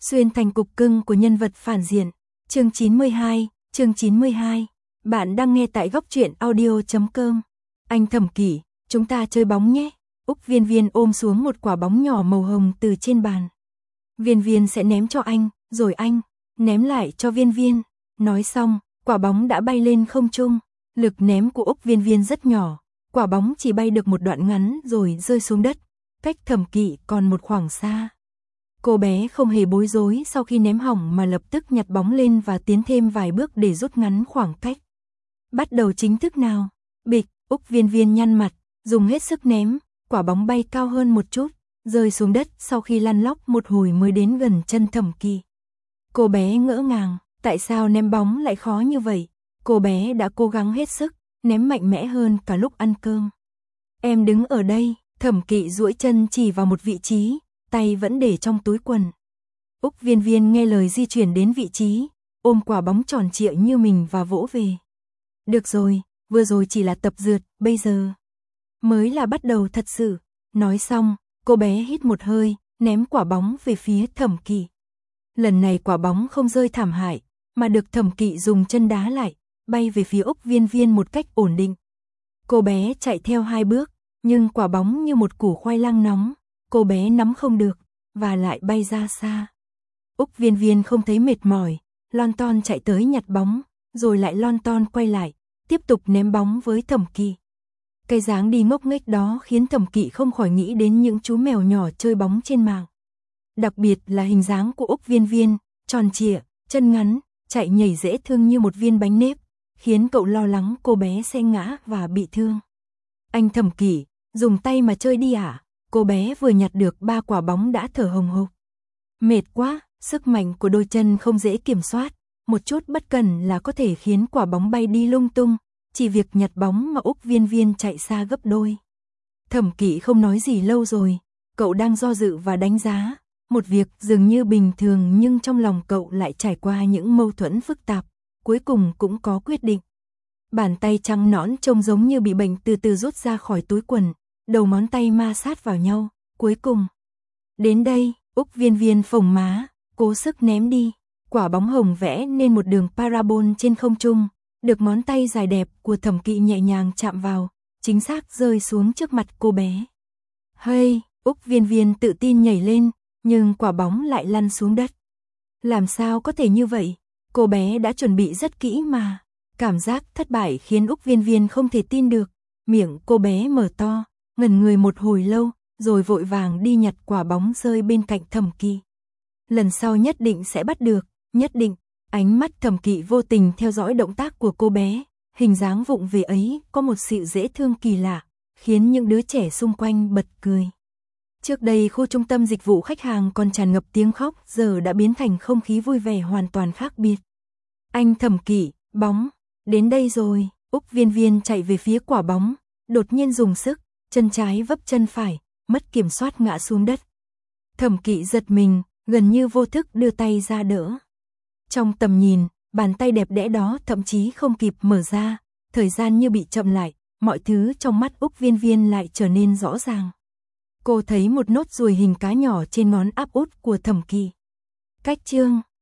Xuyên thành cục cưng của nhân vật phản diện. Chương 92. Bạn đang nghe tại góc truyện audio.com. Anh Thẩm Kỷ, chúng ta chơi bóng nhé. Úc Viên Viên ôm xuống một quả bóng nhỏ màu hồng từ trên bàn. Viên Viên sẽ ném cho anh, rồi anh ném lại cho Viên Viên. Nói xong, quả bóng đã bay lên không trung. Lực ném của Úc Viên Viên rất nhỏ, quả bóng chỉ bay được một đoạn ngắn rồi rơi xuống đất, cách Thẩm Kỷ còn một khoảng xa. Cô bé không hề bối rối sau khi ném hỏng mà lập tức nhặt bóng lên và tiến thêm vài bước để rút ngắn khoảng cách. Bắt đầu chính thức nào. Bịch, Úc Viên Viên nhăn mặt, dùng hết sức ném, quả bóng bay cao hơn một chút, rơi xuống đất sau khi lăn lóc một hồi mới đến gần chân Thẩm Kỷ. Cô bé ngỡ ngàng, tại sao ném bóng lại khó như vậy? Cô bé đã cố gắng hết sức, ném mạnh mẽ hơn cả lúc ăn cơm. Em đứng ở đây, Thẩm Kỷ duỗi chân chỉ vào một vị trí, tay vẫn để trong túi quần. Úc Viên Viên nghe lời di chuyển đến vị trí, ôm quả bóng tròn trịa như mình và vỗ về. Được rồi, vừa rồi chỉ là tập dượt, bây giờ mới là bắt đầu thật sự. Nói xong, cô bé hít một hơi, ném quả bóng về phía Thẩm Kỷ. Lần này quả bóng không rơi thảm hại, mà được Thẩm Kỷ dùng chân đá lại, bay về phía Úc Viên Viên một cách ổn định. Cô bé chạy theo 2 bước, nhưng quả bóng như một củ khoai lang nóng, cô bé nắm không được, và lại bay ra xa. Úc Viên Viên không thấy mệt mỏi, lon ton chạy tới nhặt bóng, rồi lại lon ton quay lại, tiếp tục ném bóng với Thẩm Kỷ. Cái dáng đi ngốc nghếch đó khiến Thẩm Kỷ không khỏi nghĩ đến những chú mèo nhỏ chơi bóng trên mạng. Đặc biệt là hình dáng của Úc Viên Viên, tròn trịa, chân ngắn, chạy nhảy dễ thương như một viên bánh nếp, khiến cậu lo lắng cô bé sẽ ngã và bị thương. Anh Thẩm Kỷ, dùng tay mà chơi đi ạ. Cô bé vừa nhặt được 3 quả bóng đã thở hồng hộc. Mệt quá, sức mạnh của đôi chân không dễ kiểm soát, một chút bất cẩn là có thể khiến quả bóng bay đi lung tung, chỉ việc nhặt bóng mà Úc Viên Viên chạy xa gấp đôi. Thẩm Kỷ không nói gì lâu rồi, cậu đang do dự và đánh giá, một việc dường như bình thường nhưng trong lòng cậu lại trải qua những mâu thuẫn phức tạp, cuối cùng cũng có quyết định. Bàn tay trắng nõn trông giống như bị bệnh từ từ rút ra khỏi túi quần, đầu ngón tay ma sát vào nhau, cuối cùng. Đến đây, Úc Viên Viên phồng má, cố sức ném đi, quả bóng hồng vẽ nên một đường parabol trên không trung, được ngón tay dài đẹp của Thẩm Kỷ nhẹ nhàng chạm vào, chính xác rơi xuống trước mặt cô bé. Hey, Úc Viên Viên tự tin nhảy lên, nhưng quả bóng lại lăn xuống đất. Làm sao có thể như vậy? Cô bé đã chuẩn bị rất kỹ mà. Cảm giác thất bại khiến Úc Viên Viên không thể tin được, miệng cô bé mở to, ngẩn người một hồi lâu, rồi vội vàng đi nhặt quả bóng rơi bên cạnh Thẩm Kỷ. Lần sau nhất định sẽ bắt được, nhất định. Ánh mắt Thẩm Kỷ vô tình theo dõi động tác của cô bé, hình dáng vụng về ấy có một sự dễ thương kỳ lạ, khiến những đứa trẻ xung quanh bật cười. Trước đây khu trung tâm dịch vụ khách hàng còn tràn ngập tiếng khóc, giờ đã biến thành không khí vui vẻ hoàn toàn khác biệt. Anh Thẩm Kỷ, bóng, đến đây rồi. Úc Viên Viên chạy về phía quả bóng, đột nhiên dùng sức, chân trái vấp chân phải, mất kiểm soát ngã xuống đất. Thẩm Kỷ giật mình, gần như vô thức đưa tay ra đỡ. Trong tầm nhìn, bàn tay đẹp đẽ đó thậm chí không kịp mở ra, thời gian như bị chậm lại, mọi thứ trong mắt Úc Viên Viên lại trở nên rõ ràng. Cô thấy một nốt ruồi hình cá nhỏ trên ngón áp út của Thẩm Kỷ. Cách chương